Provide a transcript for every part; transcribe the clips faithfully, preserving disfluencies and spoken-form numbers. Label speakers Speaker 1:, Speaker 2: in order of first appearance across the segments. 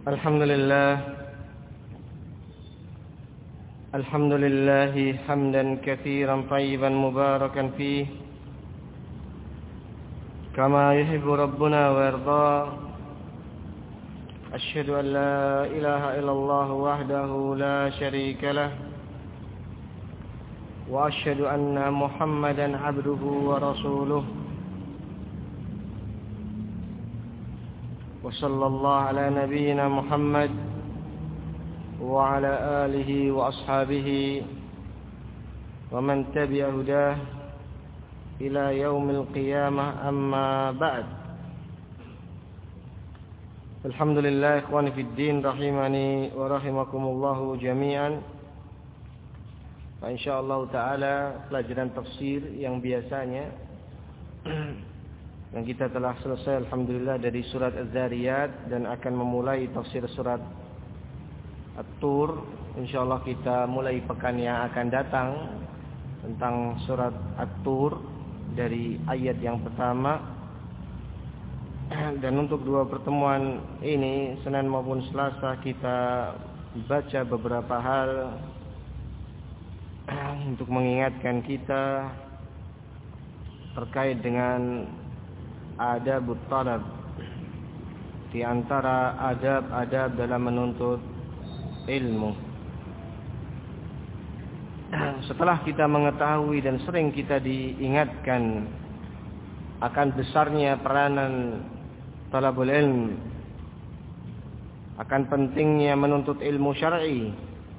Speaker 1: Alhamdulillah Alhamdulillah hamdan katsiran tayyiban mubarakan fihi kama yuhibbu rabbuna wa yarda. Asyhadu an la ilaha illallah wahdahu la syarika lah wa asyhadu anna Muhammadan abduhu wa rasuluh. Wa sallallahu ala nabiyyina Muhammad wa ala alihi wa ashabihi wa man tabi'a hudah ila yaumil qiyamah, amma ba'd. Alhamdulillah ikhwani fid din rahimani wa rahimakumullah jami'an. Nah, insyaallah taala pelajaran tafsir yang biasanya yang kita telah selesai alhamdulillah dari surat Az-Zariyat dan akan memulai tafsir surat At-Tur. Insyaallah kita mulai pekan yang akan datang tentang surat At-Tur dari ayat yang pertama. Dan untuk dua pertemuan ini, Senin maupun Selasa, kita baca beberapa hal untuk mengingatkan kita terkait dengan adabut talab, di antara adab-adab dalam menuntut ilmu. Setelah kita mengetahui dan sering kita diingatkan akan besarnya peranan talabul ilm, akan pentingnya menuntut ilmu syar'i,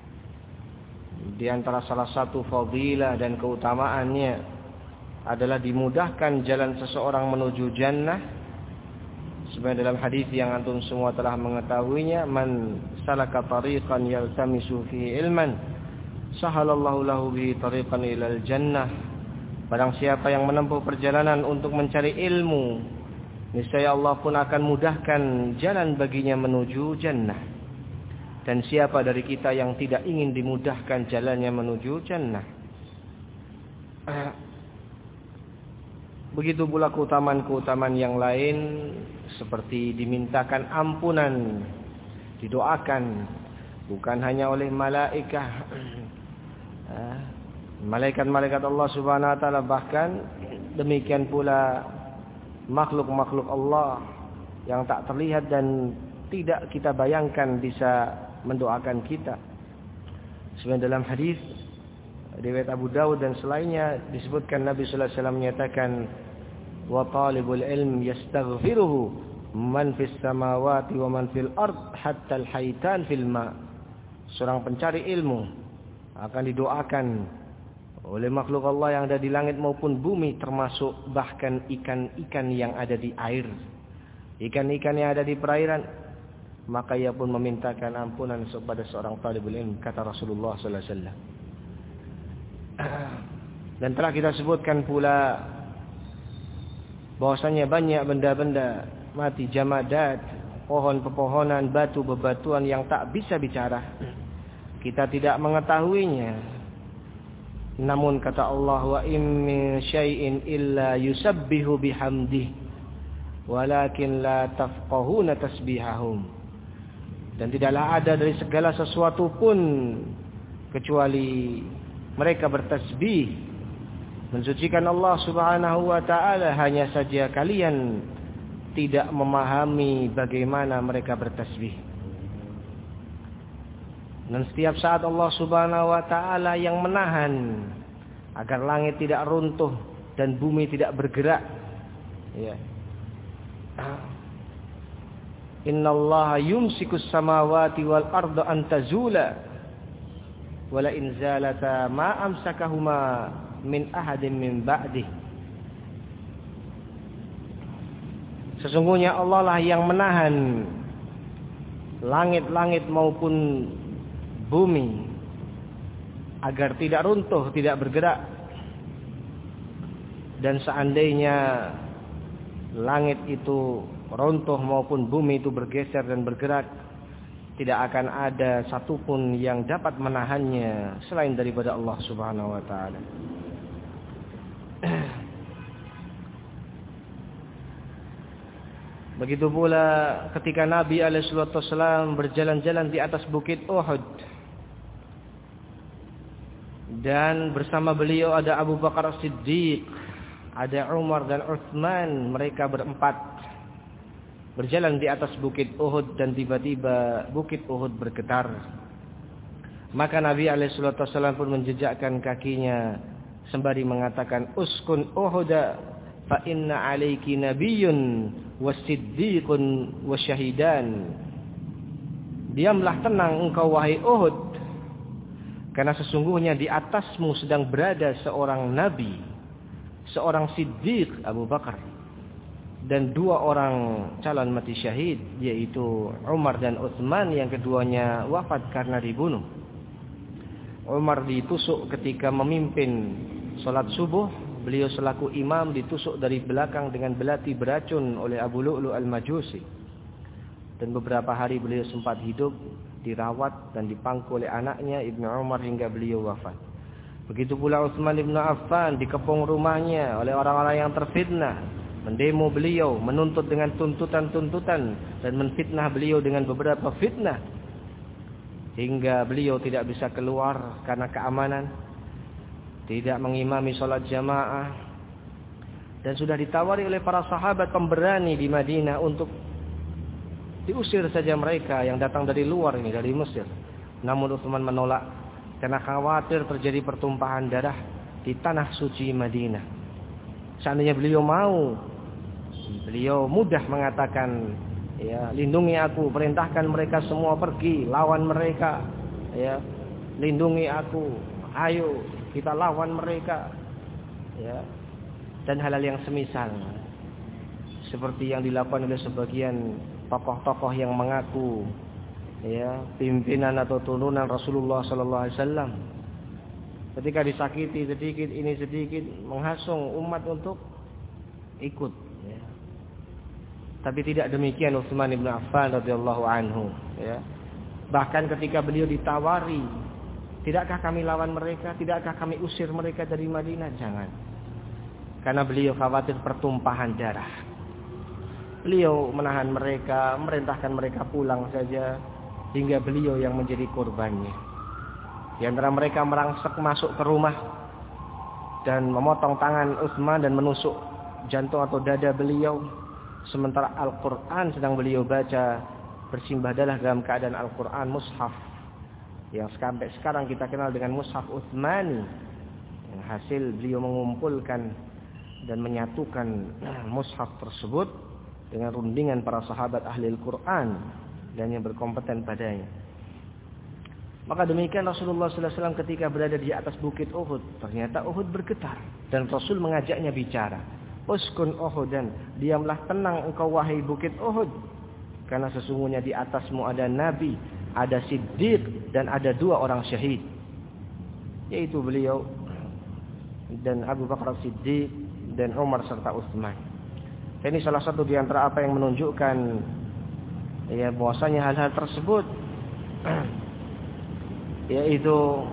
Speaker 1: di antara salah satu fadilah dan keutamaannya adalah dimudahkan jalan seseorang menuju jannah. Sebenarnya dalam hadis yang antum semua telah mengetahuinya, man salaka tariqan yaltamisu fihi ilman sahalallahu lahu bihi tariqan ilal jannah. Barang siapa yang menempuh perjalanan untuk mencari ilmu, niscaya Allah pun akan mudahkan jalan baginya menuju jannah. Dan siapa dari kita yang tidak ingin dimudahkan jalannya menuju jannah? Begitu pula keutamaan-keutamaan yang lain, seperti dimintakan ampunan, didoakan bukan hanya oleh malaikat, malaikat-malaikat Allah Subhanahu wa taala, bahkan demikian pula makhluk-makhluk Allah yang tak terlihat dan tidak kita bayangkan bisa mendoakan kita. Sebenarnya dalam hadis riwayat Abu Dawud dan selainnya disebutkan Nabi sallallahu alaihi wasallam menyatakan, wa talibul ilm yastaghfiruhu man fis samawati wa man fil ard hatta al haitan fil ma. Seorang pencari ilmu akan didoakan oleh makhluk Allah yang ada di langit maupun bumi, termasuk bahkan ikan-ikan yang ada di air, ikan-ikan yang ada di perairan. Maka ia pun memintakan ampunan kepada seorang talibul ilm, kata Rasulullah sallallahu alaihi wasallam. Dan telah kita sebutkan pula bahwasanya banyak benda-benda mati, jamadat, pohon pepohonan, batu bebatuan yang tak bisa bicara, kita tidak mengetahuinya. Namun kata Allah, wa in min syai'in illa yusabbihu bihamdihi walakin la tafqahuna tasbihahum. Dan tidaklah ada dari segala sesuatu pun kecuali mereka bertasbih mensucikan Allah Subhanahu wa taala, hanya saja kalian tidak memahami bagaimana mereka bertasbih. Dan setiap saat Allah Subhanahu wa taala yang menahan agar langit tidak runtuh dan bumi tidak bergerak. Ya. Innallaha yumsikus samawati wal arda an tazula wala in zalata ma amsakahuma min ahadin min ba'dih. Sesungguhnya Allah lah yang menahan langit-langit maupun bumi agar tidak runtuh, tidak bergerak. Dan seandainya langit itu runtuh maupun bumi itu bergeser dan bergerak, tidak akan ada satupun yang dapat menahannya selain daripada Allah Subhanahu wa taala. Begitu pula ketika Nabi alaihi wasallam berjalan-jalan di atas bukit Uhud. Dan bersama beliau ada Abu Bakar As-Siddiq, ada Umar dan Utsman, mereka berempat berjalan di atas bukit Uhud dan tiba-tiba bukit Uhud bergetar. Maka Nabi alaihi wasallam pun menjejakkan kakinya sembari mengatakan, "Uskun Uhud fa inna 'alaiki nabiyyun was-siddiqun wasyahidan." Diamlah tenang engkau wahai Uhud, karena sesungguhnya di atasmu sedang berada seorang nabi, seorang siddiq Abu Bakar, dan dua orang calon mati syahid, yaitu Umar dan Utsman, yang keduanya wafat karena dibunuh. Umar ditusuk ketika memimpin salat subuh, beliau selaku imam ditusuk dari belakang dengan belati beracun oleh Abu Lu'lu' al-Majusi. Dan beberapa hari beliau sempat hidup, dirawat dan dipangku oleh anaknya Ibnu Umar hingga beliau wafat. Begitu pula Utsman bin Affan dikepung rumahnya oleh orang-orang yang terfitnah, mendemo beliau, menuntut dengan tuntutan-tuntutan dan menfitnah beliau dengan beberapa fitnah hingga beliau tidak bisa keluar karena keamanan, tidak mengimami salat jamaah, dan sudah ditawari oleh para sahabat pemberani di Madinah untuk diusir saja mereka yang datang dari luar ini, dari Mesir. Namun Utsman menolak karena khawatir terjadi pertumpahan darah di tanah suci Madinah. Seandainya beliau mau, beliau mudah mengatakan, ya, lindungi aku, perintahkan mereka semua pergi, lawan mereka, ya, lindungi aku, ayo kita lawan mereka, ya, dan hal-hal yang semisal, seperti yang dilakukan oleh sebagian tokoh-tokoh yang mengaku, ya, pimpinan atau turunan Rasulullah Sallallahu Alaihi Wasallam. Ketika disakiti sedikit, ini sedikit, menghasung umat untuk ikut. Ya. Tapi tidak demikian Utsman bin Affan radhiyallahu anhu. Ya. Bahkan ketika beliau ditawari, tidakkah kami lawan mereka? Tidakkah kami usir mereka dari Madinah? Jangan. Karena beliau khawatir pertumpahan darah. Beliau menahan mereka, merintahkan mereka pulang saja, hingga beliau yang menjadi korbannya. Di antara mereka merangsek masuk ke rumah dan memotong tangan Utsman dan menusuk jantung atau dada beliau, sementara Al-Quran sedang beliau baca bersimbah darah dalam keadaan Al-Quran mushaf yang sampai sekarang kita kenal dengan mushaf Utsmani, yang hasil beliau mengumpulkan dan menyatukan mushaf tersebut dengan rundingan para sahabat ahli Al-Quran dan yang berkompeten padanya. Maka demikian Rasulullah sallallahu alaihi wasallam ketika berada di atas bukit Uhud, ternyata Uhud bergetar dan Rasul mengajaknya bicara. Uskun Uhudan, diamlah tenang engkau wahai bukit Uhud, karena sesungguhnya di atasmu ada Nabi, ada Siddiq, dan ada dua orang syahid, yaitu beliau dan Abu Bakar Siddiq dan Umar serta Utsman. Ini salah satu di antara apa yang menunjukkan, ya, bahwasanya hal-hal tersebut yaitu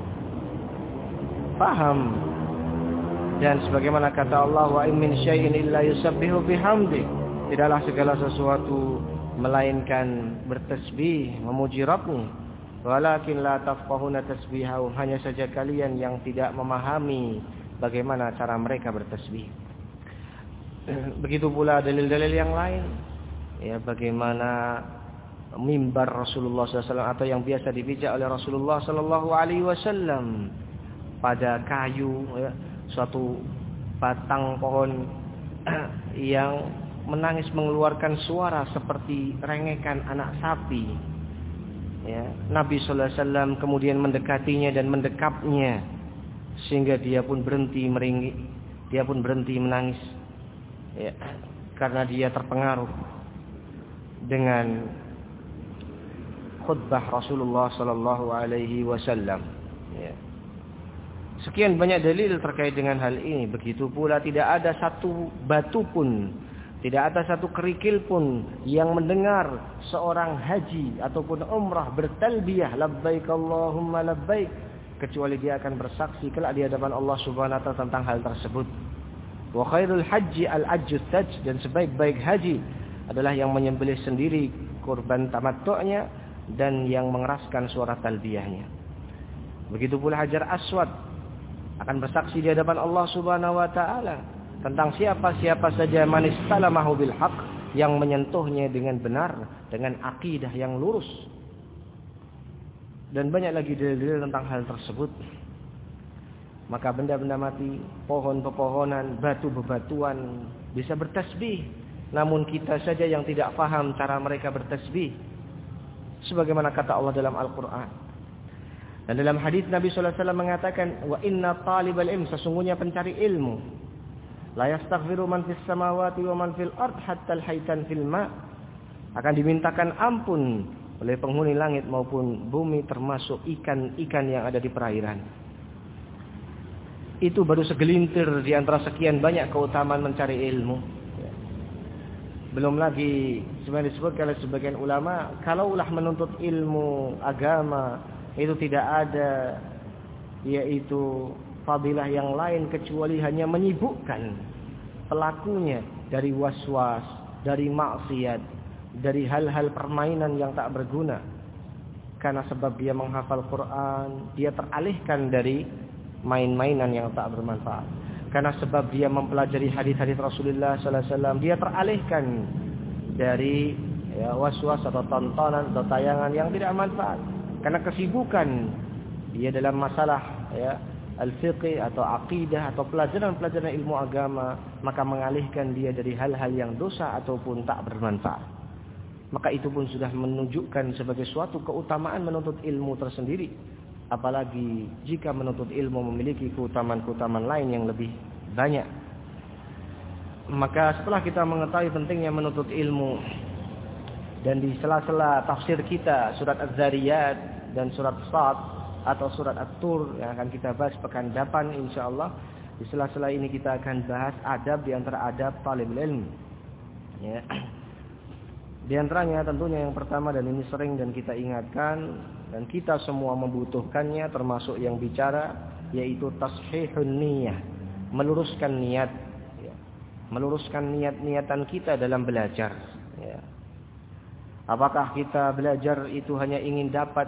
Speaker 1: paham, dan sebagaimana kata Allah, wa in min syai'in illa yusabbihu bihamdi, tidaklah segala sesuatu melainkan bertasbih memuji Rabbnya, walakin la tafqahuna tasbihahum, hanya saja kalian yang tidak memahami bagaimana cara mereka bertasbih. Begitu pula dalil-dalil yang lain, ya, bagaimana mimbar Rasulullah sallallahu alaihi wasallam atau yang biasa dipijak oleh Rasulullah sallallahu alaihi wasallam pada kayu, ya, suatu batang pohon yang menangis mengeluarkan suara seperti rengekan anak sapi. Ya, Nabi sallallahu alaihi wasallam kemudian mendekatinya dan mendekapnya sehingga dia pun berhenti meringik, dia pun berhenti menangis. Ya, karena dia terpengaruh dengan khutbah Rasulullah sallallahu alaihi wasallam. Ya. Sekian banyak dalil terkait dengan hal ini. Begitu pula tidak ada satu batu pun, tidak ada satu kerikil pun yang mendengar seorang haji ataupun umrah bertalbiyah labbaik Allahumma labbaik, kecuali dia akan bersaksi kelak di hadapan Allah Subhanahu wa taala tentang hal tersebut. Wa khairul haji al-ajjut taj, dan sebaik-baik haji adalah yang menyembelih sendiri kurban tamattu'nya dan yang mengeraskan suara talbiyahnya. Begitu pula Hajar Aswad akan bersaksi di hadapan Allah Subhanahu wa taala tentang siapa-siapa saja man istalamahu bil haqq, yang menyentuhnya dengan benar, dengan akidah yang lurus. Dan banyak lagi dalil-dalil tentang hal tersebut. Maka benda-benda mati, pohon-pepohonan, batu-bebatuan bisa bertasbih, namun kita saja yang tidak paham cara mereka bertasbih. Sebagaimana kata Allah dalam Al-Quran. Dan dalam hadis Nabi sallallahu alaihi wasallam mengatakan, wa inna talibal ilm, sesungguhnya pencari ilmu, la yastaghfiru man fis samawati wa man fil ard hatta al-haytan fil ma, akan dimintakan ampun oleh penghuni langit maupun bumi, termasuk ikan-ikan yang ada di perairan. Itu baru segelintir di antara sekian banyak keutamaan mencari ilmu. Belum lagi sebenarnya disebutkan oleh sebagian ulama, kalaulah menuntut ilmu agama itu tidak ada yaitu fadilah yang lain kecuali hanya menyibukkan pelakunya dari waswas, dari maksiat, dari hal-hal permainan yang tak berguna. Karena sebab dia menghafal Quran, dia teralihkan dari main-mainan yang tak bermanfaat. Karena sebab dia mempelajari hadis-hadis Rasulullah sallallahu alaihi wasallam, dia teralihkan dari ya, waswas atau tontonan atau tayangan yang tidak manfaat. Karena kesibukan dia dalam masalah ya, al-fiqh atau akidah atau pelajaran-pelajaran ilmu agama, maka mengalihkan dia dari hal-hal yang dosa ataupun tak bermanfaat. Maka itu pun sudah menunjukkan sebagai suatu keutamaan menuntut ilmu tersendiri. Apalagi jika menuntut ilmu memiliki keutamaan-keutamaan lain yang lebih banyak. Maka setelah kita mengetahui pentingnya menuntut ilmu, dan di sela-sela tafsir kita surat Az-Zariyat dan surat Shad atau surat At-Tur yang akan kita bahas pekan depan insyaallah, di sela-sela ini kita akan bahas adab di antara adab talibul ilm. Ya. Di antaranya tentunya yang pertama, dan ini sering dan kita ingatkan dan kita semua membutuhkannya, termasuk yang bicara, yaitu tashihun niyah, meluruskan niat, ya. Meluruskan niat-niatan kita dalam belajar. Ya. Apakah kita belajar itu hanya ingin dapat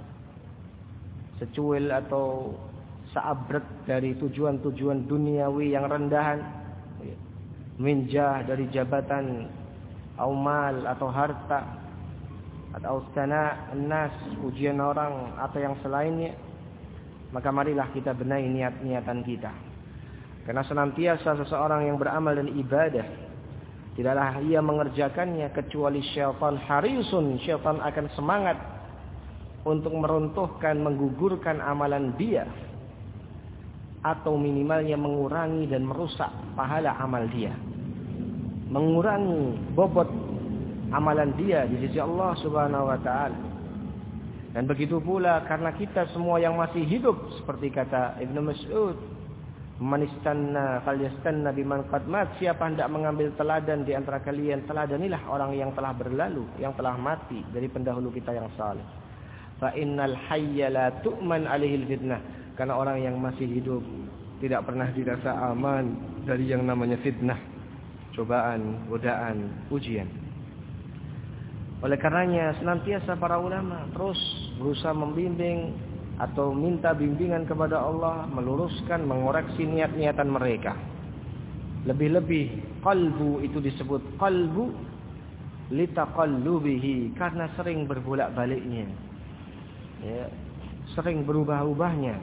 Speaker 1: secuil atau seabrek dari tujuan-tujuan duniawi yang rendahan, minjah dari jabatan, aumal atau harta, atau sana nas, pujian orang atau yang selainnya? Maka marilah kita benahi niat-niatan kita. Karena senantiasa seseorang yang beramal dan ibadah, tidaklah ia mengerjakannya kecuali syaitan harisun, syaitan akan semangat untuk meruntuhkan, menggugurkan amalan dia, atau minimalnya mengurangi dan merusak pahala amal dia, mengurangi bobot amalan dia di sisi Allah Subhanahu wa taala. Dan begitu pula karena kita semua yang masih hidup, seperti kata Ibnu Mas'ud, man istanna falyastanna biman qad mat, siapa hendak mengambil teladan di antara kalian, teladanilah orang yang telah berlalu, yang telah mati dari pendahulu kita yang saleh. Fa innal hayya la tu'man alaihil fitnah, karena orang yang masih hidup tidak pernah dirasa aman dari yang namanya fitnah, cobaan, godaan, ujian. Oleh karenanya senantiasa para ulama terus berusaha membimbing atau minta bimbingan kepada Allah, meluruskan, mengoreksi niat-niatan mereka. Lebih-lebih qalbu itu disebut qalbu litaqallubihi, karena sering berbolak-baliknya, ya, sering berubah-ubahnya.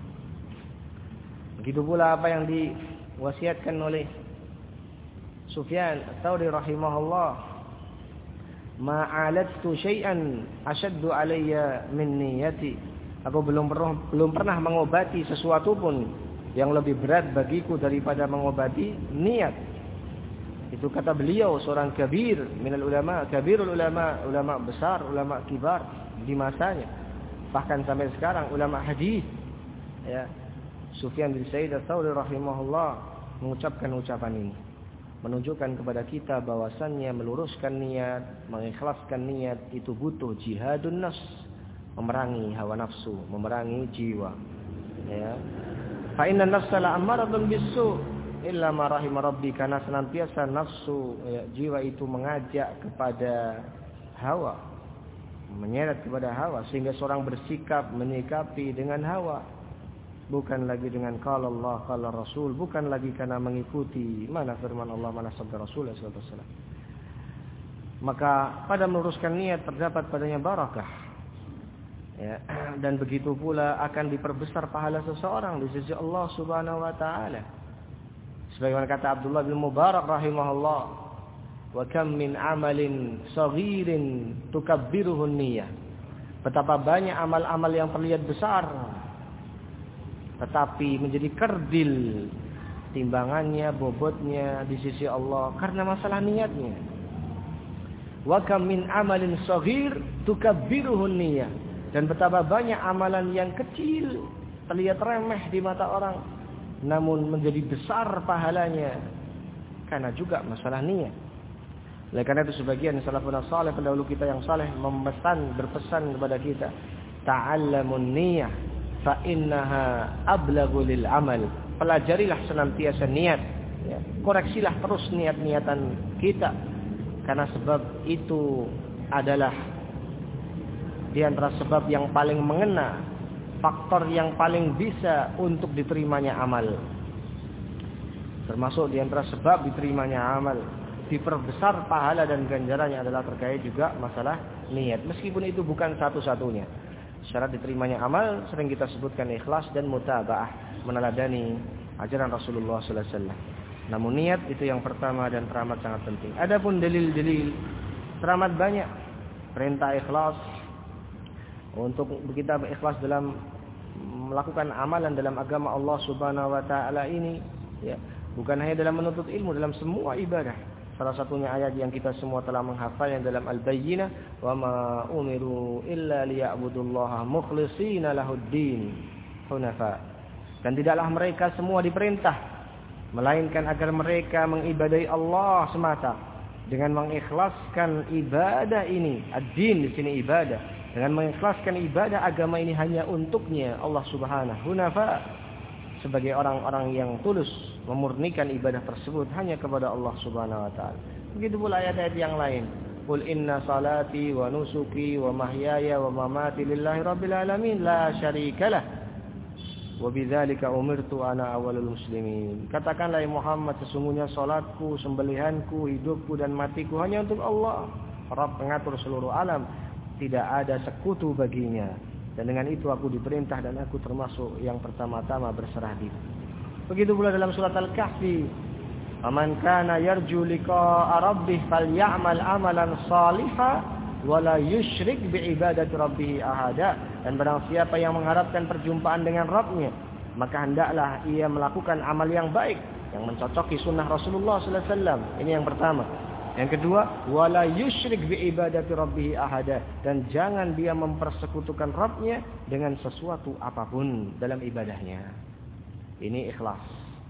Speaker 1: Begitu pula apa yang diwasiatkan oleh Sufyan Ats-Tsauri rahimahullah, ma'alattu syai'an ashaddu alayya min niyati, aku belum pernah belum pernah mengobati sesuatu pun yang lebih berat bagiku daripada mengobati niat. Itu kata beliau, seorang kabir minal ulama, kabirul ulama, ulama besar, ulama kibar di masanya. Bahkan sampai sekarang ulama hadis, ya, Sufyan bin Sa'id Ats-Tsauri rahimahullah mengucapkan ucapan ini, menunjukkan kepada kita bahwasannya meluruskan niat, mengikhlaskan niat itu butuh jihadun nafs, memerangi hawa nafsu, memerangi jiwa. Ya. Fa inna nafsa la'ammaratun bis-su', illa ma rahima rabbi, karena senantiasa nafsu ya, jiwa itu mengajak kepada hawa, menyeret kepada hawa, sehingga seorang bersikap menyikapi dengan hawa, bukan lagi dengan qala Allah qala Rasul, bukan lagi karena mengikuti mana firman Allah mana sabda Rasul sallallahu alaihi wasallam. Maka pada meluruskan niat terdapat padanya barakah. Ya, dan begitu pula akan diperbesar pahala seseorang di sisi Allah Subhanahu wa taala. Sebagaimana kata Abdullah bin Mubarak rahimahullah, wa kam min amalin saghirin tukabbiruhu niyyah. Betapa banyak amal-amal yang terlihat besar tetapi menjadi kerdil timbangannya, bobotnya di sisi Allah karena masalah niatnya. Wa kam min amalin saghir tukabbiruhu niyyah. Dan betapa banyak amalan yang kecil terlihat remeh di mata orang namun menjadi besar pahalanya karena juga masalah niat. Oleh karena itu sebagian salafun saleh pendahulu kita yang saleh memesan berpesan kepada kita, ta'allamun niyyah fa innaha ablaghu lil amal. Pelajarilah senantiasa niat, ya. Koreksilah terus niat-niatan kita karena sebab itu adalah di antara sebab yang paling mengena, faktor yang paling bisa untuk diterimanya amal. Termasuk di antara sebab diterimanya amal, diperbesar pahala dan ganjarannya adalah terkait juga masalah niat. Meskipun itu bukan satu-satunya. Syarat diterimanya amal sering kita sebutkan ikhlas dan mutaba'ah, meneladani ajaran Rasulullah sallallahu alaihi wasallam. Namun niat itu yang pertama dan teramat sangat penting. Adapun dalil-dalil teramat banyak. Perintah ikhlas, untuk kita ikhlas dalam melakukan amalan dalam agama Allah Subhanahu wa taala ini, ya, bukan hanya dalam menuntut ilmu, dalam semua ibadah. Salah satunya ayat yang kita semua telah menghafal yang dalam Al-Bayyinah, wa ma umiru illa liya'budullaha mukhlishina lahuddin hunafa. Dan tidaklah mereka semua diperintah melainkan agar mereka mengibadahi Allah semata dengan mengikhlaskan ibadah ini. Ad-din di sini ibadah, dengan mengikhlaskan ibadah agama ini hanya untuknya Allah Subhanahu hunafa, sebagai orang-orang yang tulus memurnikan ibadah tersebut hanya kepada Allah Subhanahu wa taala. Begitu pula ayat-ayat yang lain. Qul inna salati wa nusuki wa mahyaya wa mamati lillahi rabbil alamin la syarikalah wa bidzalika umirtu ana awwalul muslimin. Katakanlah ya Muhammad, sesungguhnya salatku, sembelihanku, hidupku dan matiku hanya untuk Allah, Rabb pengatur seluruh alam. Tidak ada sekutu baginya. Dan dengan itu aku diperintah dan aku termasuk yang pertama-tama berserah diri. Begitu pula dalam surat Al-Kahfi, "Faman kana yarju liqa'a rabbih falyamal amalan shalihan wa la yusyrik bi'ibadati rabbih ahada." Dan barang siapa yang mengharapkan perjumpaan dengan Rabb-Nya, maka hendaklah ia melakukan amal yang baik yang mencocoki sunnah Rasulullah sallallahu alaihi wasallam. Ini yang pertama. Yang kedua, wala yusyrik bi ibadati rabbih ahada, dan jangan dia mempersekutukan Rabb-Nya dengan sesuatu apapun dalam ibadahnya. Ini ikhlas.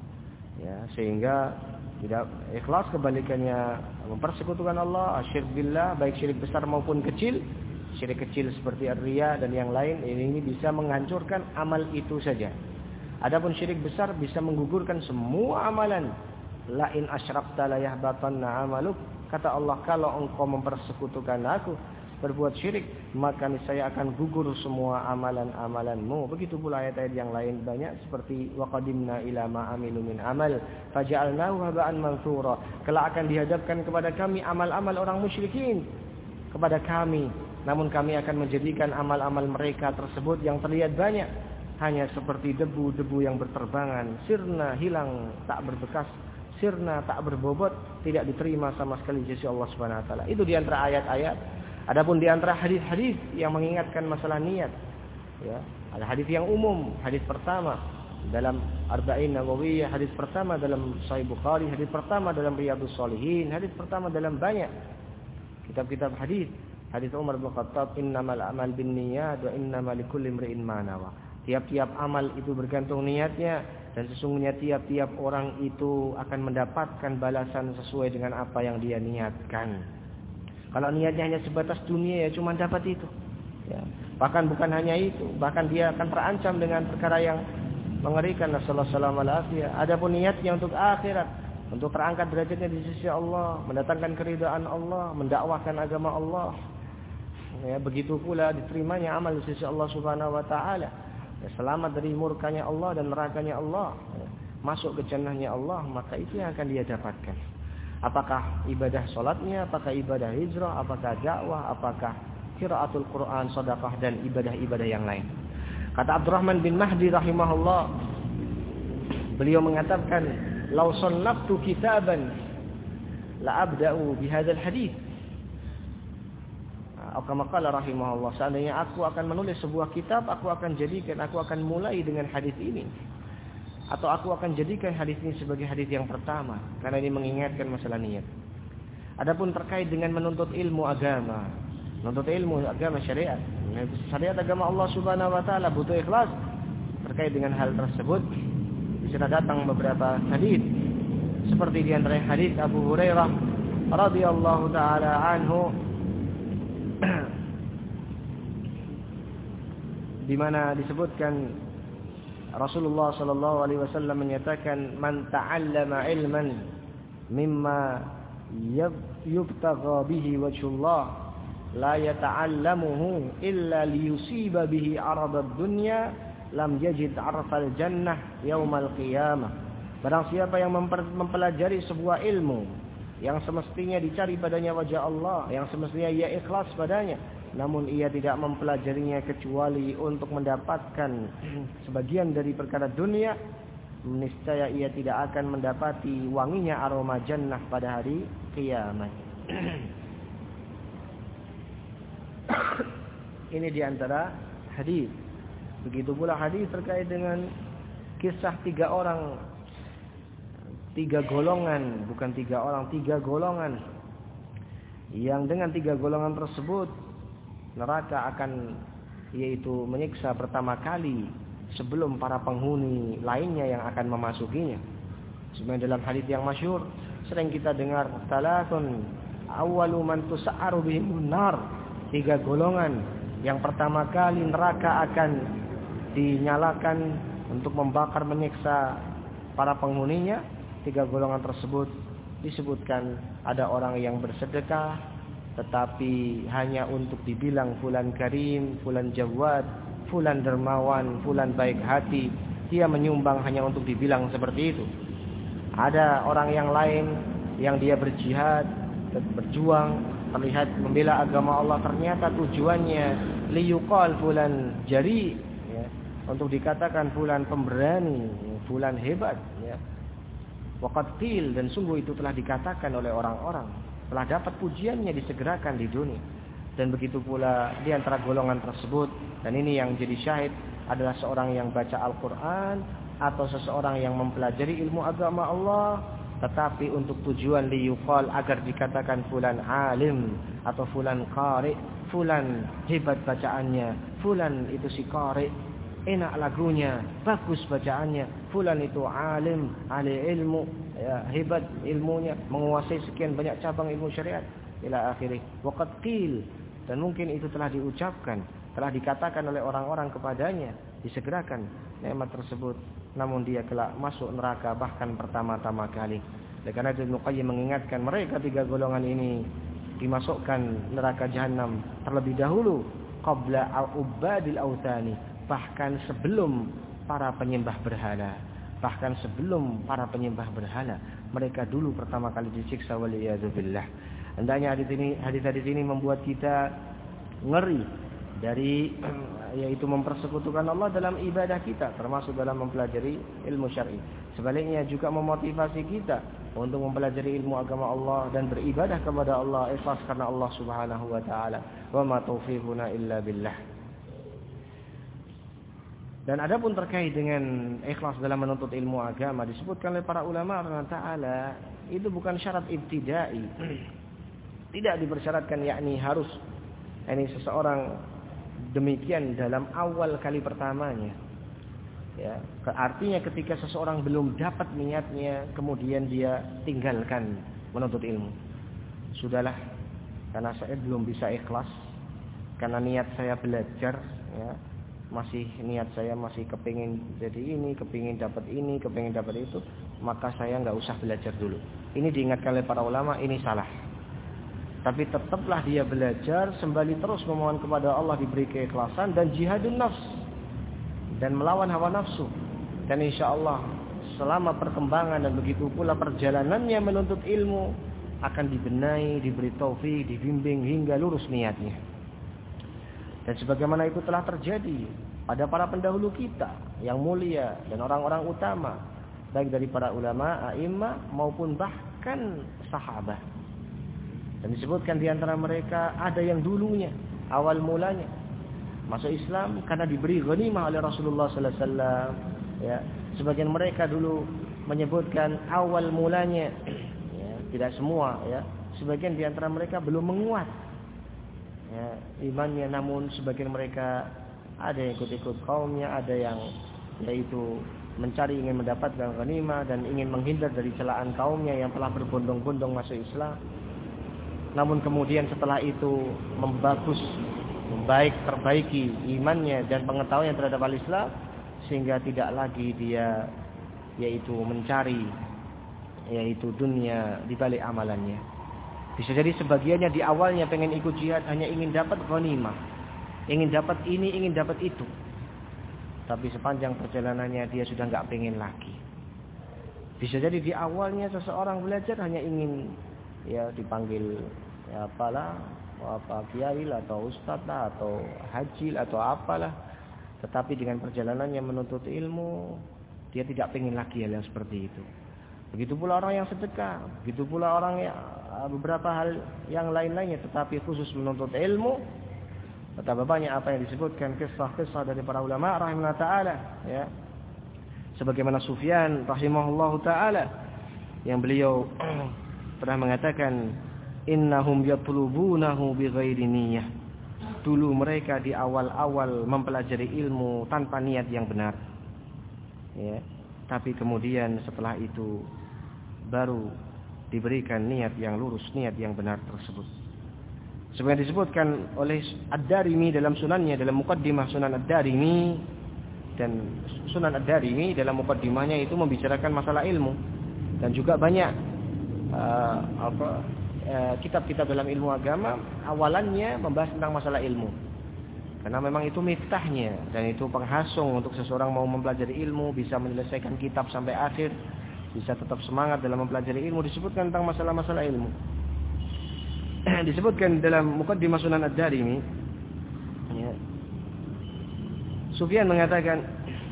Speaker 1: Ya, sehingga tidak ikhlas kebalikannya mempersekutukan Allah, asyirk billah, baik syirik besar maupun kecil. Syirik kecil seperti ar-riya dan yang lain ini bisa menghancurkan amal itu saja. Adapun syirik besar bisa menggugurkan semua amalan. La in asyrakta la yahbatanna amaluk. Kata Allah, kalau engkau mempersekutukan aku, berbuat syirik, maka niscaya akan gugur semua amalan-amalanmu. Begitu pula ayat-ayat yang lain banyak seperti wa qadimna ila ma amilu min amal faja'alnahu haba'an manthura. Kelak akan dihadapkan kepada kami amal-amal orang musyrikin kepada kami, namun kami akan menjadikan amal-amal mereka tersebut yang terlihat banyak hanya seperti debu-debu yang berterbangan, sirna, hilang, tak berbekas, sirna, tak berbobot, tidak diterima sama sekali di sisi Allah Subhanahu wa taala. Itu di antara ayat-ayat. Adapun di antara hadis-hadis yang mengingatkan masalah niat, ya, ada hadis yang umum. Hadis pertama dalam Arba'in Nawawiyah, hadis pertama dalam Sahih Bukhari, hadis pertama dalam Riyadhus Shalihin, hadis pertama dalam banyak kitab-kitab hadis. Hadis Umar bin Khattab, innamal a'mal binniyat wa innamal likulli imri'in ma nawa. Tiap-tiap amal itu bergantung niatnya, dan sesungguhnya tiap-tiap orang itu akan mendapatkan balasan sesuai dengan apa yang dia niatkan. Kalau niatnya hanya sebatas dunia, ya cuma dapat itu. Ya. Bahkan bukan hanya itu, bahkan dia akan terancam dengan perkara yang mengerikan, nasallallahu alaihi wasallam. Adapun niatnya untuk akhirat, untuk terangkat derajatnya di sisi Allah, mendatangkan keridhaan Allah, mendakwahkan agama Allah, ya, begitu pula diterimanya amal di sisi Allah Subhanahu wa taala, ya, selamat dari murkanya Allah dan nerakanya Allah, ya, masuk ke jannahnya Allah, maka itu yang akan dia dapatkan. Apakah ibadah salatnya, apakah ibadah hijrah, apakah dakwah, apakah qiraatul Quran, sedekah dan ibadah-ibadah yang lain. Kata Abdurrahman bin Mahdi rahimahullah, beliau mengatakan, "Lau sannaftu kitaban la abda'u bihadzal hadits." Atau kama qala rahimahullah, seandainya aku akan menulis sebuah kitab, aku akan jadikan, aku akan mulai dengan hadis ini. Atau aku akan jadikan hadis ini sebagai hadis yang pertama, karena ini mengingatkan masalah niat. Adapun terkait dengan menuntut ilmu agama, menuntut ilmu agama syariat, syariat agama Allah Subhanahu wa taala butuh ikhlas. Terkait dengan hal tersebut, di sana datang beberapa hadis, seperti di antara hadis Abu Hurairah radhiyallahu taala anhu, di mana disebutkan Rasulullah sallallahu alaihi wasallam menyatakan, "Man ta'allama ilman mimma yubtagha bihi wajhullah la yata'allamuhu illa liyusiba bihi 'arada ad-dunya lam yajid 'arfal jannah yaumal qiyamah." Barang siapa yang mempelajari sebuah ilmu yang semestinya dicari padanya wajah Allah, yang semestinya ia ikhlas padanya, namun ia tidak mempelajarinya kecuali untuk mendapatkan sebagian dari perkara dunia, niscaya ia tidak akan mendapati wanginya aroma jannah pada hari kiamat. Ini diantara hadis. Begitu pula hadis terkait dengan kisah tiga orang, tiga golongan, bukan tiga orang, tiga golongan, yang dengan tiga golongan tersebut neraka akan yaitu menyiksa pertama kali sebelum para penghuni lainnya yang akan memasukinya. Sebenarnya dalam hadis yang masyhur sering kita dengar, salatun awwalu man tus'aru bihimun nar, tiga golongan yang pertama kali neraka akan dinyalakan untuk membakar menyiksa para penghuninya. Tiga golongan tersebut disebutkan ada orang yang bersedekah tetapi hanya untuk dibilang fulan karim, fulan jawad, fulan dermawan, fulan baik hati. Dia menyumbang hanya untuk dibilang seperti itu. Ada orang yang lain yang dia berjihad, berjuang, terlihat membela agama Allah, ternyata tujuannya liyuqal fulan jari, ya, untuk dikatakan fulan pemberani, fulan hebat, ya. Waqad qil, dan sungguh itu telah dikatakan oleh orang-orang, telah dapat pujiannya disegerakan di dunia. Dan begitu pula di antara golongan tersebut, dan ini yang jadi syahid, adalah seorang yang baca Al-Quran atau seseorang yang mempelajari ilmu agama Allah, tetapi untuk tujuan liyuqal, agar dikatakan fulan alim atau fulan qari, fulan hebat bacaannya, fulan itu si qari, enak lagunya, bagus bacaannya, fulan itu alim, ahli ilmu, ya, hebat ilmunya, menguasai sekian banyak cabang ilmu syariat, ila akhirih. Waqad qil, dan mungkin itu telah diucapkan, telah dikatakan oleh orang-orang kepadanya, disegerakan nikmat tersebut, namun dia kelak masuk neraka bahkan pertama-tama kali. Oleh karena itu Ibnu Qayyim mengingatkan mereka tiga golongan ini dimasukkan neraka jahanam terlebih dahulu, qabla al-ubadil autani, bahkan sebelum para penyembah berhala, bahkan sebelum para penyembah berhala, mereka dulu pertama kali disiksa, waliyadzubillah. Hendaknya hadis ini, hadis-hadis ini membuat kita ngeri dari yaitu mempersekutukan Allah dalam ibadah kita, termasuk dalam mempelajari ilmu syar'i. Sebaliknya juga memotivasi kita untuk mempelajari ilmu agama Allah dan beribadah kepada Allah ikhlas karena Allah Subhanahu wa taala. Wa ma taufiquna illa billah. Dan adapun terkait dengan ikhlas dalam menuntut ilmu agama, disebutkan oleh para ulama taala, itu bukan syarat ibtidai. Tidak dipersyaratkan, yakni harus ini seseorang demikian dalam awal kali pertamanya. Ya, artinya ketika seseorang belum dapat niatnya, kemudian dia tinggalkan menuntut ilmu. Sudahlah, karena saya belum bisa ikhlas, karena niat saya belajar, ya, masih niat saya masih kepingin jadi ini, kepingin dapat ini, kepingin dapat itu, maka saya nggak usah belajar dulu. Ini diingatkan oleh para ulama, ini salah. Tapi tetaplah dia belajar sembali terus memohon kepada Allah diberi keikhlasan dan jihadun nafs dan melawan hawa nafsu. Dan insya Allah selama perkembangan dan begitu pula perjalanannya menuntut ilmu akan dibenahi, diberi taufik, dibimbing hingga lurus niatnya. Dan sebagaimana itu telah terjadi pada para pendahulu kita yang mulia dan orang-orang utama, baik dari para ulama, a'immah maupun bahkan sahabat. Dan disebutkan di antara mereka ada yang dulunya awal mulanya masuk Islam karena diberi ghanimah oleh Rasulullah sallallahu alaihi wasallam. Ya, sebagian mereka dulu menyebutkan awal mulanya, ya, tidak semua, ya. Sebagian di antara mereka belum menguat, ya, imannya, namun sebagian mereka ada yang ikut-ikut kaumnya, ada yang yaitu mencari ingin mendapatkan ghanimah dan ingin menghindar dari celaan kaumnya yang telah berbondong-bondong masuk Islam. Namun kemudian setelah itu membagus, membaik, terbaiki imannya dan pengetahuan terhadap al-Islam, sehingga tidak lagi dia yaitu mencari yaitu dunia di balik amalannya. Bisa jadi sebagiannya di awalnya pengen ikut jihad hanya ingin dapat ghanimah, ingin dapat ini, ingin dapat itu. Tapi sepanjang perjalanannya dia sudah enggak pengen lagi. Bisa jadi di awalnya seseorang belajar hanya ingin ya dipanggil ya apalah, apa kiai lah atau ustaz lah atau haji lah atau apalah. Tetapi dengan perjalanannya menuntut ilmu, dia tidak pengen lagi hal yang seperti itu. Begitu pula orang yang sedekah, begitu pula orang yang beberapa hal yang lain-lainnya, tetapi khusus menuntut ilmu, betapa banyak apa yang disebutkan kisah-kisah dari para ulama rahimahullah taala, ya. Sebagaimana Sufyan rahimahullahu taala yang beliau pernah mengatakan, innahum yatlubunahu bighairi niyyah. Dulu mereka di awal-awal mempelajari ilmu tanpa niat yang benar, ya. Tapi kemudian setelah itu baru diberikan niat yang lurus, niat yang benar tersebut. Sebenarnya disebutkan oleh Ad-Darimi dalam sunannya, dalam muqaddimah Sunan Ad-Darimi, dan Sunan Ad-Darimi dalam muqaddimahnya itu membicarakan masalah ilmu dan juga banyak Uh, apa uh, kitab-kitab dalam ilmu agama awalannya membahas tentang masalah ilmu, karena memang itu miftahnya dan itu penghasung untuk seseorang mau mempelajari ilmu, bisa menyelesaikan kitab sampai akhir, bisa tetap semangat dalam mempelajari ilmu. Disebutkan tentang masalah-masalah ilmu. Disebutkan dalam muqaddimah Sunan Ad-Darimi, ya. Sufyan mengatakan,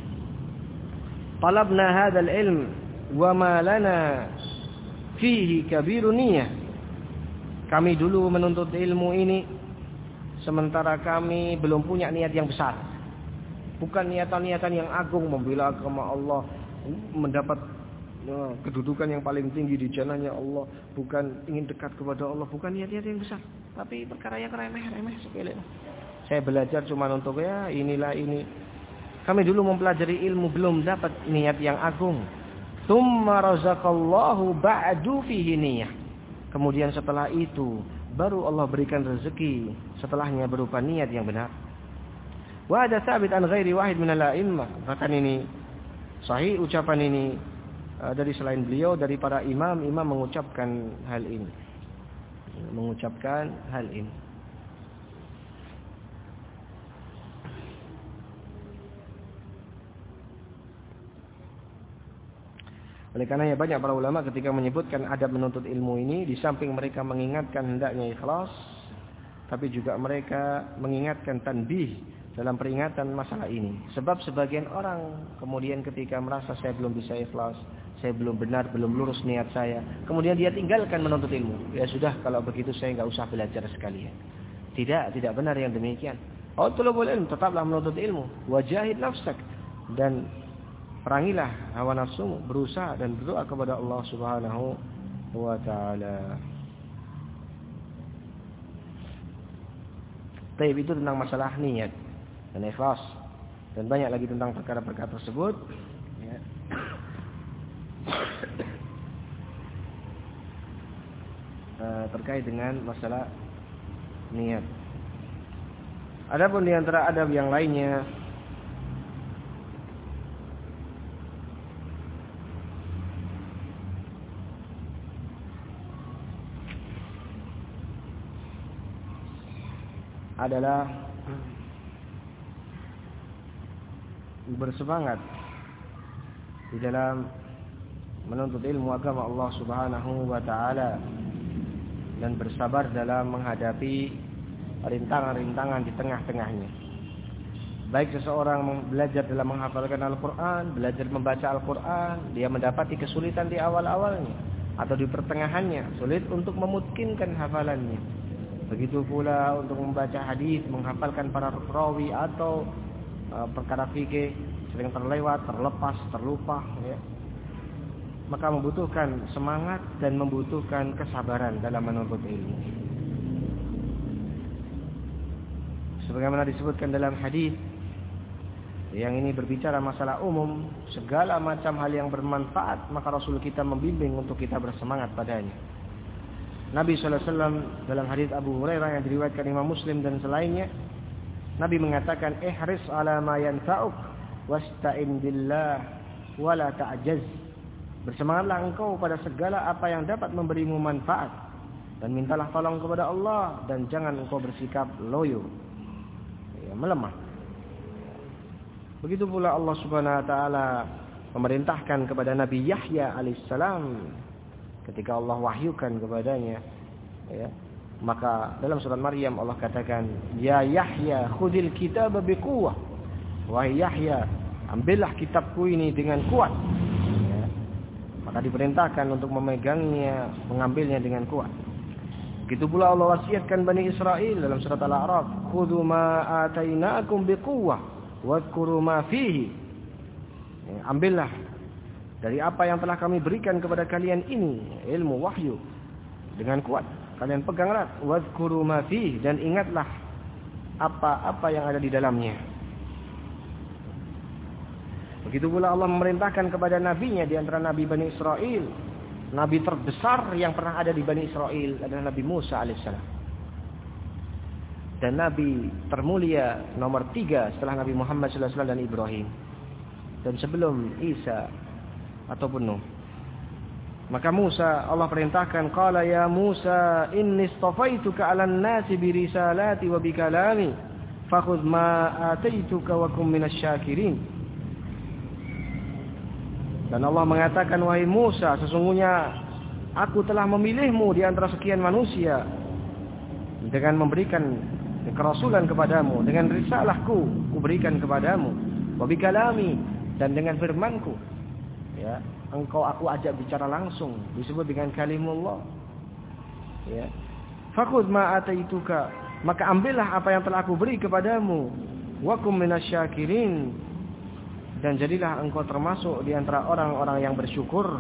Speaker 1: talabna hadzal ilm wa ma lana fihi kabirun niyah. Kami dulu menuntut ilmu ini sementara kami belum punya niat yang besar. Bukan niatan-niatan yang agung membela agama Allah, mendapat uh, kedudukan yang paling tinggi di jalannya Allah, bukan ingin dekat kepada Allah, bukan niat-niat yang besar, tapi perkara yang remeh-remeh sepele. Saya belajar cuma untuk ya inilah ini. Kami dulu mempelajari ilmu belum dapat niat yang agung. Tsumma razaqallahu ba'du fihi niyyah. Kemudian setelah itu baru Allah berikan rezeki setelahnya berupa niat yang benar. Wa hadza tsabit an ghairi wahid min al-a'immah. Bahkan ini sahih ucapan ini uh, dari selain beliau, dari para imam-imam mengucapkan hal ini. Mengucapkan hal ini. Oleh karenanya banyak para ulama ketika menyebutkan adab menuntut ilmu ini, di samping mereka mengingatkan hendaknya ikhlas, tapi juga mereka mengingatkan tanbih dalam peringatan masalah ini. Sebab sebagian orang kemudian ketika merasa saya belum bisa ikhlas, saya belum benar, belum lurus niat saya, kemudian dia tinggalkan menuntut ilmu. Ya sudah, kalau begitu saya enggak usah belajar sekalian. Tidak, tidak benar yang demikian. Oh, tulubul ilm, tetaplah menuntut ilmu. Wajahid nafsak, dan perangilah hawa nafsumu, berusaha dan berdoa kepada Allah Subhanahu wa taala. Baik, itu tentang masalah niat dan ikhlas, dan banyak lagi tentang perkara-perkara tersebut, ya. Terkait dengan masalah niat. Adapun di antara adab yang lainnya adalah bersemangat di dalam menuntut ilmu agama Allah Subhanahu wa taala dan bersabar dalam menghadapi rintangan-rintangan di tengah-tengahnya. Baik seseorang belajar dalam menghafalkan Al-Quran, belajar membaca Al-Quran, dia mendapati kesulitan di awal-awalnya atau di pertengahannya, sulit untuk memutkinkan hafalannya. Begitu pula untuk membaca hadis, menghafalkan para rawi atau uh, perkara fikih sering terlewat, terlepas, terlupa, ya. Maka membutuhkan semangat dan membutuhkan kesabaran dalam menuntut ilmu. Sebagaimana disebutkan dalam hadis yang ini berbicara masalah umum, segala macam hal yang bermanfaat, maka Rasul kita membimbing untuk kita bersemangat padanya. Nabi sallallahu alaihi wasallam dalam hadis Abu Hurairah yang diriwayatkan Imam Muslim dan selainnya, Nabi mengatakan, ihris ala ma yanfa'uk wasta'in billah wala ta'jaz. Bersemangatlah engkau pada segala apa yang dapat memberimu manfaat, dan mintalah tolong kepada Allah, dan jangan engkau bersikap loyo, ya, melemah. Begitu pula Allah Subhanahu wa taala memerintahkan kepada Nabi Yahya alaihissalam ketika Allah wahyukan kepadanya, ya, maka dalam surat Maryam Allah katakan, ya Yahya khudil kitaba biquwwah. Wahai Yahya, ambillah kitabku ini dengan kuat. Ya. Maka diperintahkan untuk memegangnya, mengambilnya dengan kuat. Begitu pula Allah wasiatkan Bani Israel dalam surat Al-A'raf, khudhu ma atainakum biquwwah wadhkuru ma fihi. Ya, ambillah dari apa yang telah kami berikan kepada kalian ini, ilmu wahyu, dengan kuat. Kalian pegang erat, wadhkuru ma fihi, dan ingatlah apa-apa yang ada di dalamnya. Begitu pula Allah memerintahkan kepada nabinya di antara nabi Bani Israel. Nabi terbesar yang pernah ada di Bani Israel adalah Nabi Musa alaihissalam. Dan Nabi termulia nomor tiga setelah Nabi Muhammad sallallahu alaihi wasallam dan Ibrahim, dan sebelum Isa ataupun Nuh. Maka Musa Allah perintahkan, qala ya Musa inni istafaituka 'alan nasi bi risalati wa bi kalami fakhudh ma ataituka wa kum minasy syakirin. Dan Allah mengatakan, wahai Musa, sesungguhnya aku telah memilihmu di antara sekian manusia dengan memberikan kerasulan kepadamu, dengan risalahku kuberikan kepadamu, wa bi kalami, dan dengan firmanku, ya, engkau aku ajak bicara langsung, disebut dengan kalimullah, ya. Fakhudh ma ataituka, maka ambillah apa yang telah aku beri kepadamu, wa kum minasyakirin, dan jadilah engkau termasuk di antara orang-orang yang bersyukur.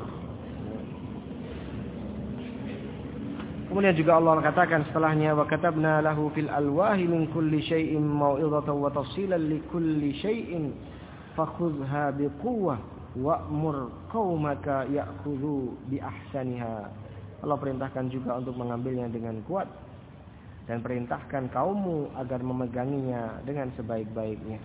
Speaker 1: Kemudian juga Allah katakan setelahnya, wa katabna lahu fil alwahi min kulli syai'in mau'izatan wa tafsilan li kulli syai'in fakhudhha biquwwah wa'mur qaumaka ya'khudhu bi ahsaniha. Allah perintahkan juga untuk mengambilnya dengan kuat, dan perintahkan kaummu agar memeganginya dengan sebaik-baiknya.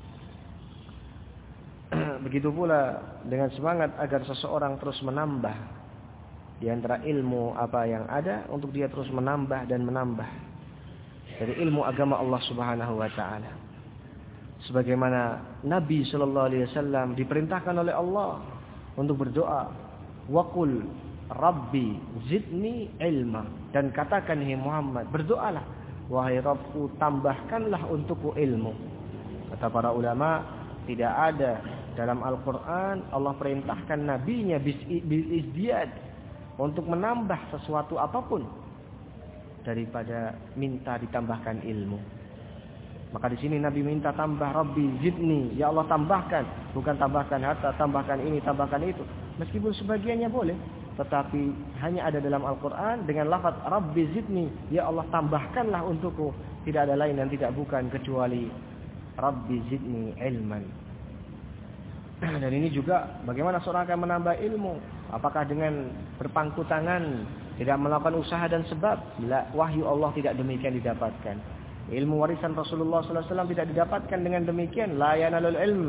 Speaker 1: Begitu pula dengan semangat agar seseorang terus menambah di antara ilmu apa yang ada, untuk dia terus menambah dan menambah dari ilmu agama Allah Subhanahu wa taala. Sebagaimana Nabi sallallahu alaihi wasallam diperintahkan oleh Allah untuk berdoa, waqul rabbi zidni ilma, dan katakan hai Muhammad, berdoalah, wahai Rabbku, tambahkanlah untukku ilmu. Kata para ulama, tidak ada dalam Al-Qur'an Allah perintahkan nabinya bil izdiyad, untuk menambah sesuatu apapun daripada minta ditambahkan ilmu. Maka di sini Nabi minta tambah, Rabbi zidni, ya Allah tambahkan, bukan tambahkan harta, tambahkan ini, tambahkan itu. Meskipun sebagiannya boleh, tetapi hanya ada dalam Al-Quran dengan lafaz Rabbi zidni, ya Allah tambahkanlah untukku. Tidak ada lain dan tidak bukan kecuali Rabbi zidni ilman. Dan ini juga bagaimana seorang akan menambah ilmu. Apakah dengan berpangku tangan, tidak melakukan usaha dan sebab? La, wahyu Allah tidak demikian didapatkan. Ilmu warisan Rasulullah sallallahu alaihi wasallam tidak didapatkan dengan demikian. La yanalul ilm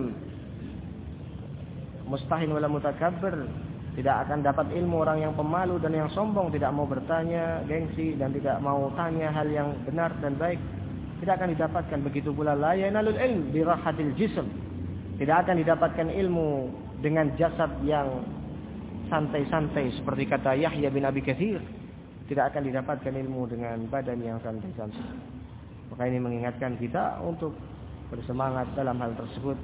Speaker 1: mustahin wala mutakabbir. Tidak akan dapat ilmu orang yang pemalu dan yang sombong, tidak mau bertanya, gengsi, dan tidak mau tanya hal yang benar dan baik. tidak akan didapatkan. Begitu pula la yanalul ilm bi rahatil jism. Tidak akan didapatkan ilmu dengan jasad yang santai-santai seperti kata Yahya bin Abi Katsir. Tidak akan didapatkan ilmu dengan badan yang santai-santai. Maka ini mengingatkan kita untuk bersemangat dalam hal tersebut.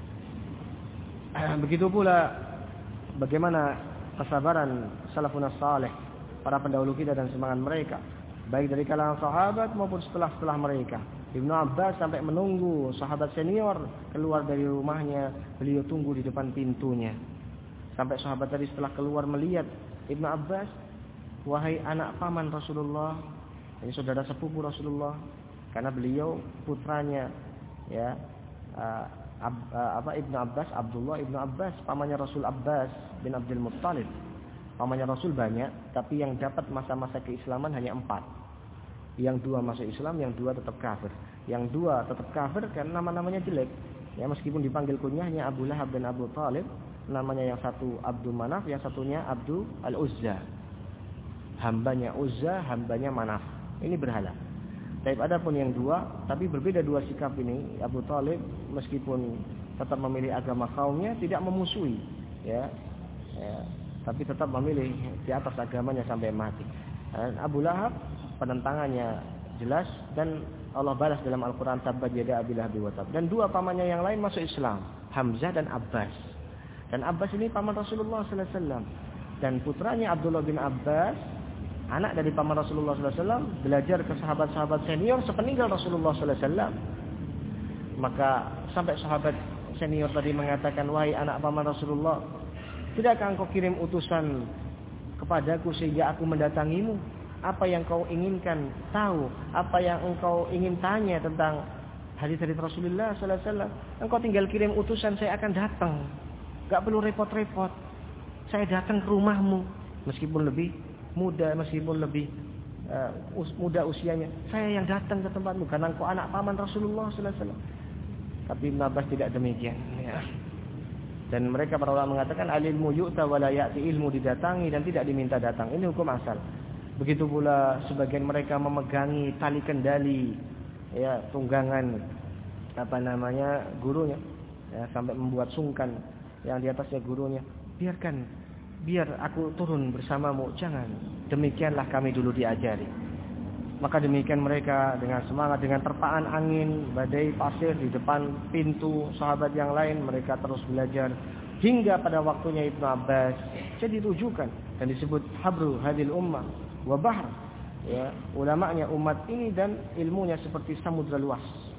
Speaker 1: Begitu pula bagaimana kesabaran salafun salih, para pendahulu kita dan semangat mereka, baik dari kalangan sahabat maupun setelah-setelah mereka. Ibnu Abbas sampai menunggu sahabat senior keluar dari rumahnya, beliau tunggu di depan pintunya. Sampai sahabat tadi setelah keluar melihat Ibnu Abbas, wahai anak paman Rasulullah, ini saudara sepupu Rasulullah, karena beliau putranya, ya, uh, ab, uh, apa Ibnu Abbas, Abdullah Ibnu Abbas, pamannya Rasul Abbas bin Abdul Muttalib. Pamannya Rasul banyak, tapi yang dapat masa-masa keislaman hanya empat. Yang dua masuk Islam, yang dua tetap kafir. Yang dua tetap kafir karena nama-namanya jelek. Ya, meskipun dipanggil kunyahnya Abu Lahab bin Abu Talib, namanya yang satu Abdul Manaf, yang satunya Abdul Al-Uzza. Hambanya Uzza, hambanya Manaf. Ini berhala. Tapi adapun yang dua, tapi berbeda dua sikap ini. Abu Talib meskipun tetap memilih agama kaumnya, tidak memusuhi, ya, ya, tapi tetap memilih di atas agamanya sampai mati. Dan Abu Lahab penentangannya jelas dan Allah balas dalam Al-Quran tabbat yada Abi Lahab wa tab. Dan dua pamannya yang lain masuk Islam, Hamzah dan Abbas. Dan Abbas ini paman Rasulullah sallallahu alaihi wasallam. Dan putranya Abdullah bin Abbas, anak dari paman Rasulullah sallallahu alaihi wasallam, belajar ke sahabat-sahabat senior sepeninggal Rasulullah sallallahu alaihi wasallam. Maka sampai sahabat senior tadi mengatakan, wahai anak paman Rasulullah, tidakkah engkau kirim utusan kepadaku sehingga aku mendatangimu? Apa yang kau inginkan tahu? Apa yang engkau ingin tanya tentang hadis-hadis Rasulullah sallallahu alaihi wasallam? Engkau tinggal kirim utusan, saya akan datang. Gak perlu repot-repot. Saya datang ke rumahmu, meskipun lebih muda, meskipun lebih uh, us, muda usianya. Saya yang datang ke tempatmu karena engkau anak paman Rasulullah sallallahu alaihi wasallam. Tapi Ibnu Abbas tidak demikian. Ya. Dan mereka para ulama mengatakan al-ilmu yu'ta wa la ya'ti, ilmu didatangi dan tidak diminta datang. Ini hukum asal. Begitu pula sebagian mereka memegangi tali kendali, ya, tunggangan apa namanya gurunya, ya, sampai membuat sungkan yang di atasnya gurunya. Biarkan, biar aku turun bersamamu, jangan. Demikianlah kami dulu diajari. Maka demikian mereka dengan semangat, dengan terpaan angin, badai pasir di depan pintu sahabat yang lain, mereka terus belajar hingga pada waktunya Ibnu Abbas jadi rujukan dan disebut habru hadil ummah wa bahr, ya, ulamanya umat ini dan ilmunya seperti samudra luas.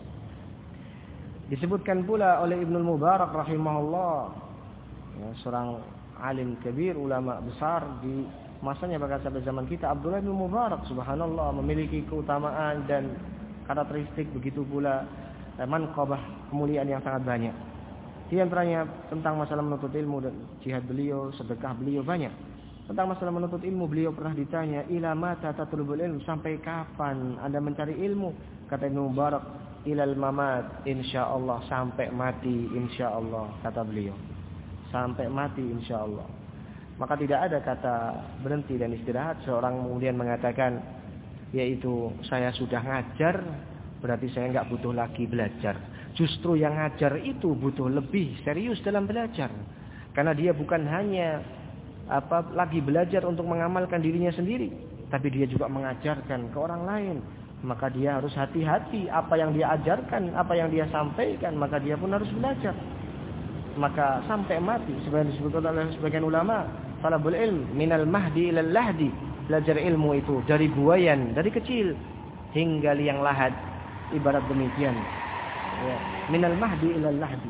Speaker 1: Disebutkan pula oleh Ibnu Mubarak rahimahullah, ya, seorang alim kabir, ulama besar di masanya bahkan sampai zaman kita, Abdullah bin Mubarak subhanallah memiliki keutamaan dan karakteristik, begitu pula eh, manqabah, kemuliaan yang sangat banyak. Di antaranya tentang masalah menuntut ilmu dan jihad beliau, sedekah beliau banyak. Tentang masalah menuntut ilmu beliau pernah ditanya, ila mata tatlubul ilm, sampai kapan Anda mencari ilmu? Kata Ibnu Mubarak, ilal mamat insyaallah, sampai mati insyaallah, kata beliau. Sampai mati insyaallah. Maka tidak ada kata berhenti dan istirahat. Seorang kemudian mengatakan, yaitu saya sudah ngajar, berarti saya enggak butuh lagi belajar. Justru yang ngajar itu butuh lebih serius dalam belajar. Karena dia bukan hanya apa lagi belajar untuk mengamalkan dirinya sendiri, tapi dia juga mengajarkan ke orang lain. Maka dia harus hati-hati apa yang dia ajarkan, apa yang dia sampaikan, maka dia pun harus belajar. Maka sampai mati, sebagian disebutkan oleh sebagian ulama, talabul ilm minal mahdi ilal lahdi, belajar ilmu itu dari buayan, dari kecil hingga liang lahat, ibarat demikian, ya, minal mahdi ilal lahdi.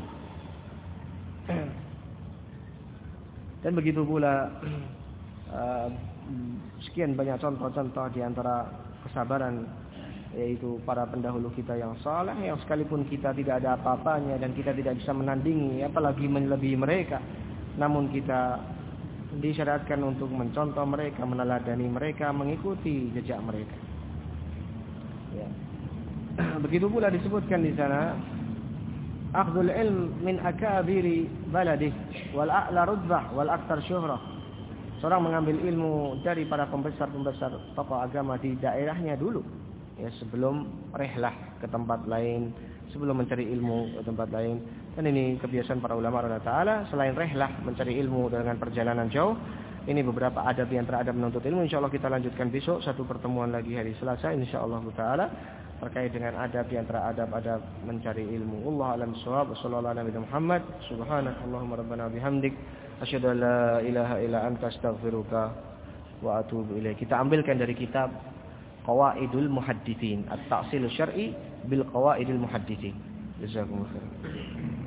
Speaker 1: Dan begitu pula uh, sekian banyak contoh-contoh di antara kesabaran, yaitu para pendahulu kita yang saleh, yang sekalipun kita tidak ada apa-apanya dan kita tidak bisa menandingi, apalagi melebihi mereka, namun kita disyariatkan untuk mencontoh mereka, meneladani mereka, mengikuti jejak mereka. Ya. Begitu pula disebutkan di sana, akhdul ilm min akabiri baladih wal a'la rutbah wal aktsar syuhrah. Seorang mengambil ilmu dari para pembesar-pembesar tokoh agama di daerahnya dulu, ya, sebelum rihlah ke tempat lain sebelum mencari ilmu ke tempat lain. Dan ini kebiasaan para ulama radhiyallahu taala, selain rehlah mencari ilmu dengan perjalanan jauh, ini beberapa adab yang teradab menuntut ilmu. Insyaallah kita lanjutkan besok satu pertemuan lagi hari Selasa insyaallah taala terkait dengan adab yang teradab adab mencari ilmu. Wallahu a'lam bishawab. Wassallallahu ala nabiyina Muhammad. Subhanakallahumma rabbana bihamdik asyhadu an la ilaha illa anta astaghfiruka wa atubu ilaik. Kita ambilkan dari kitab Qawaidul Muhadditsin, At-Ta'sil Syar'i bil Qawaidil Muhadditsin. Jazakumullah khairan.